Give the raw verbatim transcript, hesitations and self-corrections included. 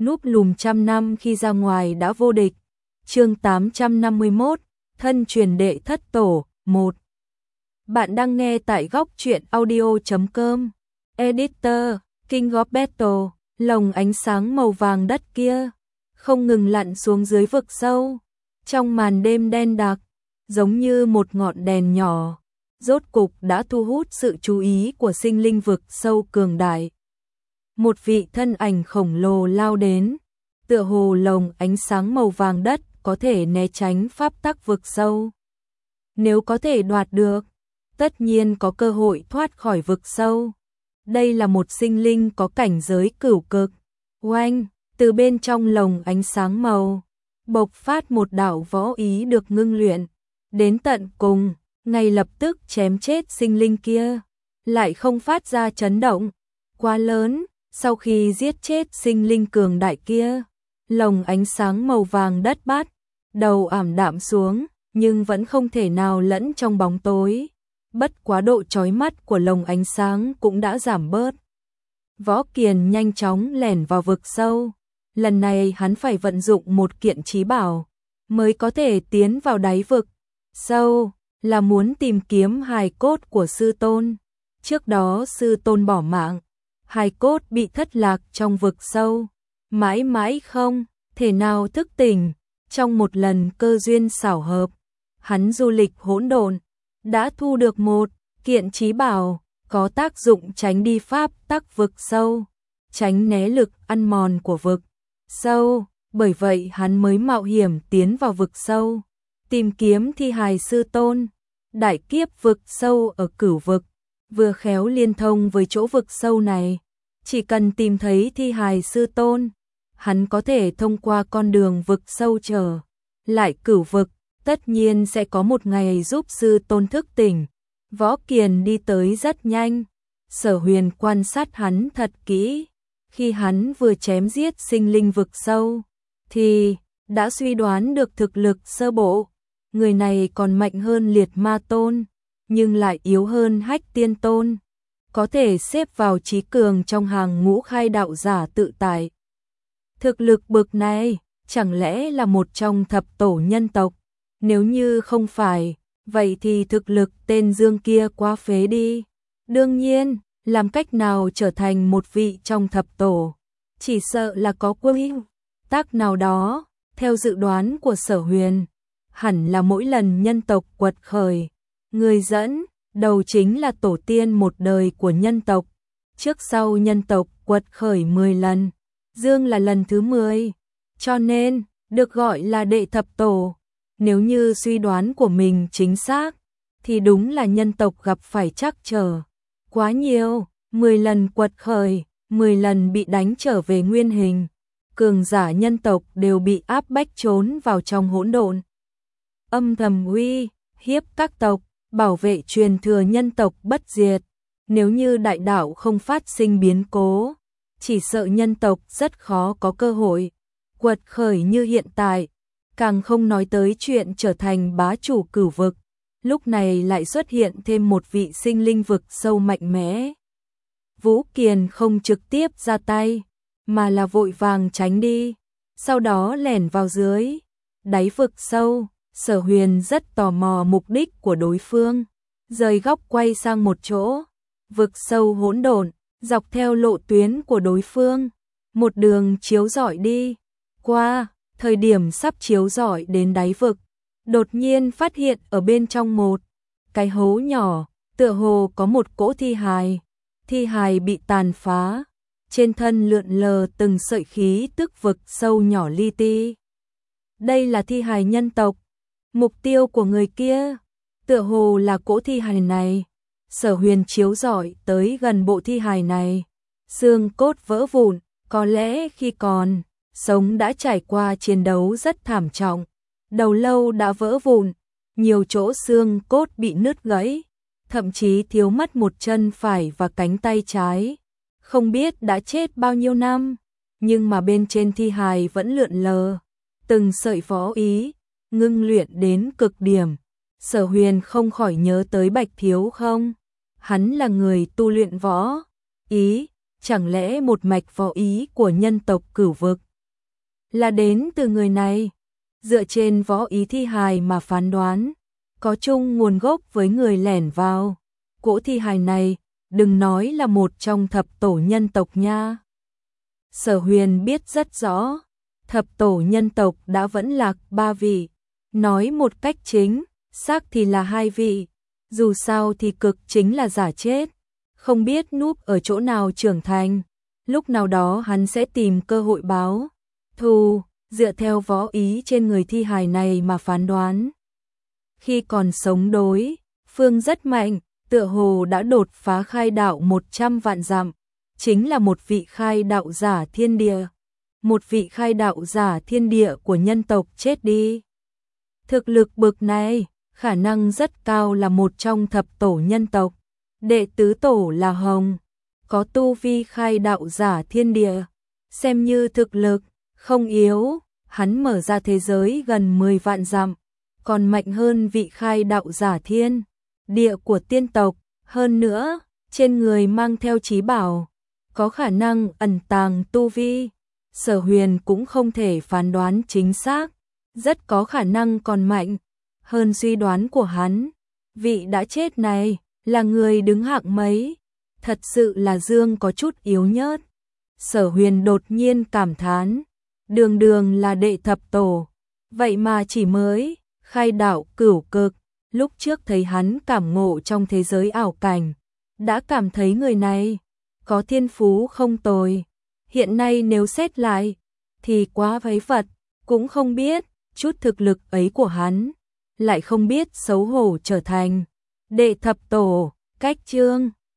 núp lùm trăm năm khi ra ngoài đã vô địch. Chương tám trăm năm mươi mốt, thân truyền đệ thất tổ, một. Bạn đang nghe tại góc truyện audio chấm com. Editor, King of Battle, lồng ánh sáng màu vàng đất kia, không ngừng lặn xuống dưới vực sâu. Trong màn đêm đen đặc, giống như một ngọn đèn nhỏ, rốt cục đã thu hút sự chú ý của sinh linh vực sâu cường đại. Một vị thân ảnh khổng lồ lao đến, tựa hồ lồng ánh sáng màu vàng đất có thể né tránh pháp tắc vực sâu. Nếu có thể đoạt được, tất nhiên có cơ hội thoát khỏi vực sâu. Đây là một sinh linh có cảnh giới cửu cực. Oanh, từ bên trong lồng ánh sáng màu, bộc phát một đạo võ ý được ngưng luyện. Đến tận cùng, ngay lập tức chém chết sinh linh kia, lại không phát ra chấn động quá lớn. Sau khi giết chết sinh linh cường đại kia, lồng ánh sáng màu vàng đất bắt đầu ảm đạm xuống, nhưng vẫn không thể nào lẫn trong bóng tối. Bất quá độ chói mắt của lồng ánh sáng cũng đã giảm bớt. Võ Kiền nhanh chóng lẻn vào vực sâu. Lần này hắn phải vận dụng một kiện chí bảo mới có thể tiến vào đáy vực sâu, là muốn tìm kiếm hài cốt của sư tôn. Trước đó sư tôn bỏ mạng, hài cốt bị thất lạc trong vực sâu, mãi mãi không thể nào thức tỉnh. Trong một lần cơ duyên xảo hợp, hắn du lịch hỗn độn, đã thu được một kiện chí bảo có tác dụng tránh đi pháp tắc vực sâu, tránh né lực ăn mòn của vực sâu. Bởi vậy hắn mới mạo hiểm tiến vào vực sâu, tìm kiếm thi hài sư tôn. Đại kiếp vực sâu ở cửu vực, vừa khéo liên thông với chỗ vực sâu này. Chỉ cần tìm thấy thi hài sư tôn, hắn có thể thông qua con đường vực sâu trở lại cửu vực, tất nhiên sẽ có một ngày giúp sư tôn thức tỉnh. Võ Kiền đi tới rất nhanh, Sở Huyền quan sát hắn thật kỹ. Khi hắn vừa chém giết sinh linh vực sâu, thì đã suy đoán được thực lực sơ bộ. Người này còn mạnh hơn Liệt Ma Tôn, nhưng lại yếu hơn Hách Tiên Tôn, có thể xếp vào chí cường trong hàng ngũ khai đạo giả tự tại. Thực lực bậc này chẳng lẽ là một trong thập tổ nhân tộc? Nếu như không phải, vậy thì thực lực tên Dương kia quá phế đi. Đương nhiên, làm cách nào trở thành một vị trong thập tổ, chỉ sợ là có quy tắc nào đó. Theo dự đoán của Sở Huyền, hẳn là mỗi lần nhân tộc quật khởi, người dẫn đầu chính là tổ tiên một đời của nhân tộc. Trước sau nhân tộc quật khởi mười lần, Dương là lần thứ mười, cho nên được gọi là đệ thập tổ. Nếu như suy đoán của mình chính xác, thì đúng là nhân tộc gặp phải trắc trở quá nhiều. mười lần quật khởi, mười lần bị đánh trở về nguyên hình. Cường giả nhân tộc đều bị áp bách trốn vào trong hỗn độn, âm thầm uy hiếp các tộc, bảo vệ truyền thừa nhân tộc bất diệt. Nếu như đại đạo không phát sinh biến cố, chỉ sợ nhân tộc rất khó có cơ hội quật khởi như hiện tại. Càng không nói tới chuyện trở thành bá chủ cửu vực. Lúc này lại xuất hiện thêm một vị sinh linh vực sâu mạnh mẽ. Vũ Kiền không trực tiếp ra tay, mà là vội vàng tránh đi, sau đó lẻn vào dưới đáy vực sâu. Sở Huyền rất tò mò mục đích của đối phương, rời góc quay sang một chỗ. Vực sâu hỗn độn, dọc theo lộ tuyến của đối phương, một đường chiếu rọi đi qua. Thời điểm sắp chiếu rọi đến đáy vực, đột nhiên phát hiện ở bên trong một cái hố nhỏ, tựa hồ có một cỗ thi hài. Thi hài bị tàn phá, trên thân lượn lờ từng sợi khí tức vực sâu nhỏ li ti. Đây là thi hài nhân tộc. Mục tiêu của người kia tựa hồ là cỗ thi hài này. Sở Huyền chiếu rọi tới gần bộ thi hài này, xương cốt vỡ vụn, có lẽ khi còn sống đã trải qua chiến đấu rất thảm trọng. Đầu lâu đã vỡ vụn, nhiều chỗ xương cốt bị nứt gãy, thậm chí thiếu mất một chân phải và cánh tay trái. Không biết đã chết bao nhiêu năm, nhưng mà bên trên thi hài vẫn lượn lờ từng sợi võ ý, ngưng luyện đến cực điểm. Sở Huyền không khỏi nhớ tới Bạch Thiếu Không. Hắn là người tu luyện võ ý, chẳng lẽ một mạch võ ý của nhân tộc cửu vực là đến từ người này. Dựa trên võ ý thi hài mà phán đoán, có chung nguồn gốc với người lẻn vào cỗ thi hài này, đừng nói là một trong thập tổ nhân tộc nha. Sở Huyền biết rất rõ, thập tổ nhân tộc đã vẫn lạc ba vị, nói một cách chính xác thì là hai vị, dù sao thì cực chính là giả chết, không biết núp ở chỗ nào trưởng thành, lúc nào đó hắn sẽ tìm cơ hội báo thù, dựa theo võ ý trên người thi hài này mà phán đoán. Khi còn sống đối phương rất mạnh, tựa hồ đã đột phá khai đạo một trăm vạn dặm, chính là một vị khai đạo giả thiên địa. Một vị khai đạo giả thiên địa của nhân tộc chết đi. Thực lực bực này, khả năng rất cao là một trong thập tổ nhân tộc. Đệ tứ tổ là Hồng, có tu vi khai đạo giả thiên địa, xem như thực lực không yếu, hắn mở ra thế giới gần mười vạn dặm, còn mạnh hơn vị khai đạo giả thiên địa của tiên tộc, hơn nữa, trên người mang theo chí bảo, có khả năng ẩn tàng tu vi. Sở Huyền cũng không thể phán đoán chính xác, rất có khả năng còn mạnh hơn suy đoán của hắn. Vị đã chết này là người đứng hạng mấy, thật sự là Dương có chút yếu nhớt. Sở Huyền đột nhiên cảm thán, đường đường là đệ thập tổ, vậy mà chỉ mới khai đạo cửu cực, lúc trước thấy hắn cảm ngộ trong thế giới ảo cảnh, đã cảm thấy người này có thiên phú không tồi. Hiện nay nếu xét lại, thì quá váy vật, cũng không biết, chút thực lực ấy của hắn, lại không biết xấu hổ trở thành đệ thập tổ. Cách chương